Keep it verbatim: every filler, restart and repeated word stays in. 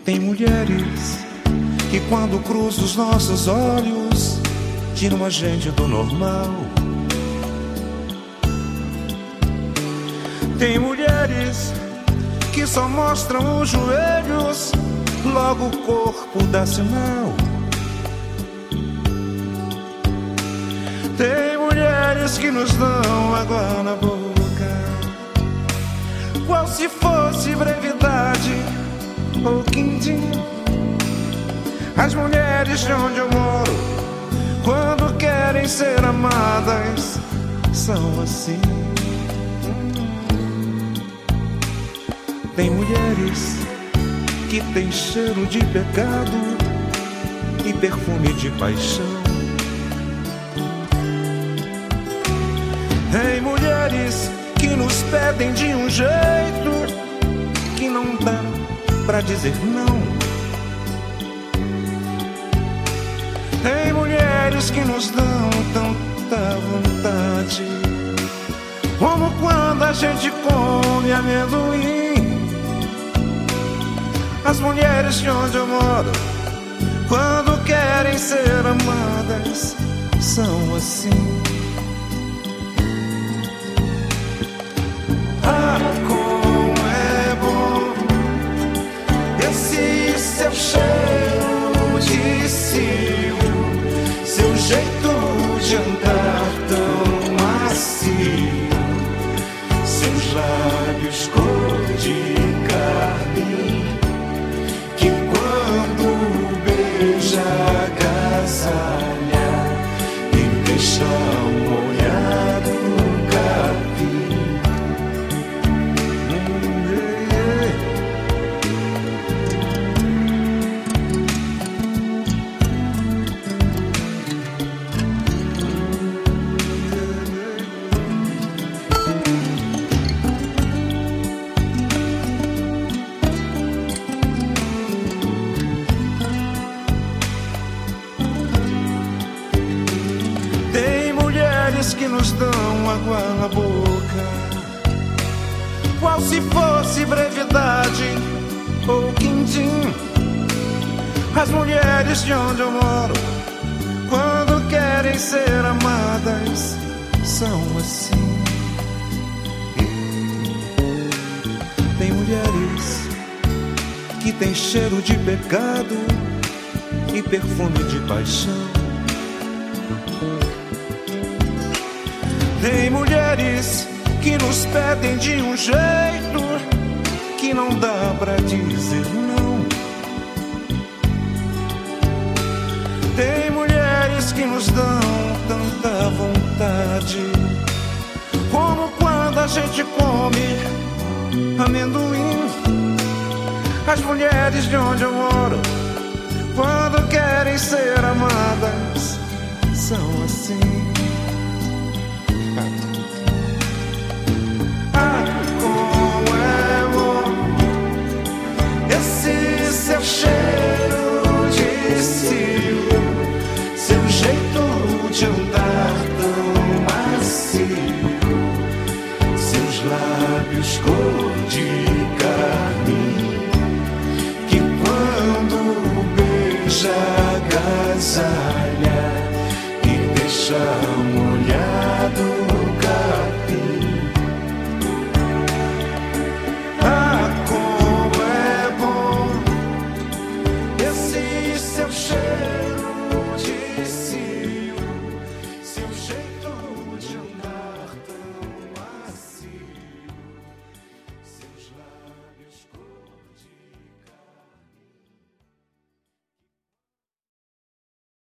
Tem mulheres que quando cruzam os nossos olhos tiram a gente do normal. Tem mulheres que só mostram os joelhos, logo o corpo dá sinal. Tem mulheres que nos dão água na boca, qual se fosse brevidade ou quindim. As mulheres de onde eu moro, quando querem ser amadas, são assim. Tem mulheres que têm cheiro de pecado e perfume de paixão. Tem mulheres que nos pedem de um jeito que não dá pra dizer não. Tem mulheres que nos dão tanta vontade, como quando a gente come amendoim. As mulheres de onde eu moro, quando querem ser amadas, são assim. Ah, como é bom esse seu cheiro de cio, seu jeito de andar tão macio, seus lábios cor de carne, que quando beija agasalha e deixa um olhado capim. Que nos dão água na boca, qual se fosse brevidade ou quindim. As mulheres de onde eu moro, quando querem ser amadas, são assim. Tem mulheres que têm cheiro de pecado e perfume de paixão. Tem mulheres que nos pedem de um jeito que não dá pra dizer não. Tem mulheres que nos dão tanta vontade, como quando a gente come amendoim. As mulheres de onde eu moro, quando querem ser amadas, são assim. Seu cheiro de cio, seu jeito de andar tão macio, seus lábios cor de carne, que quando beija agasalha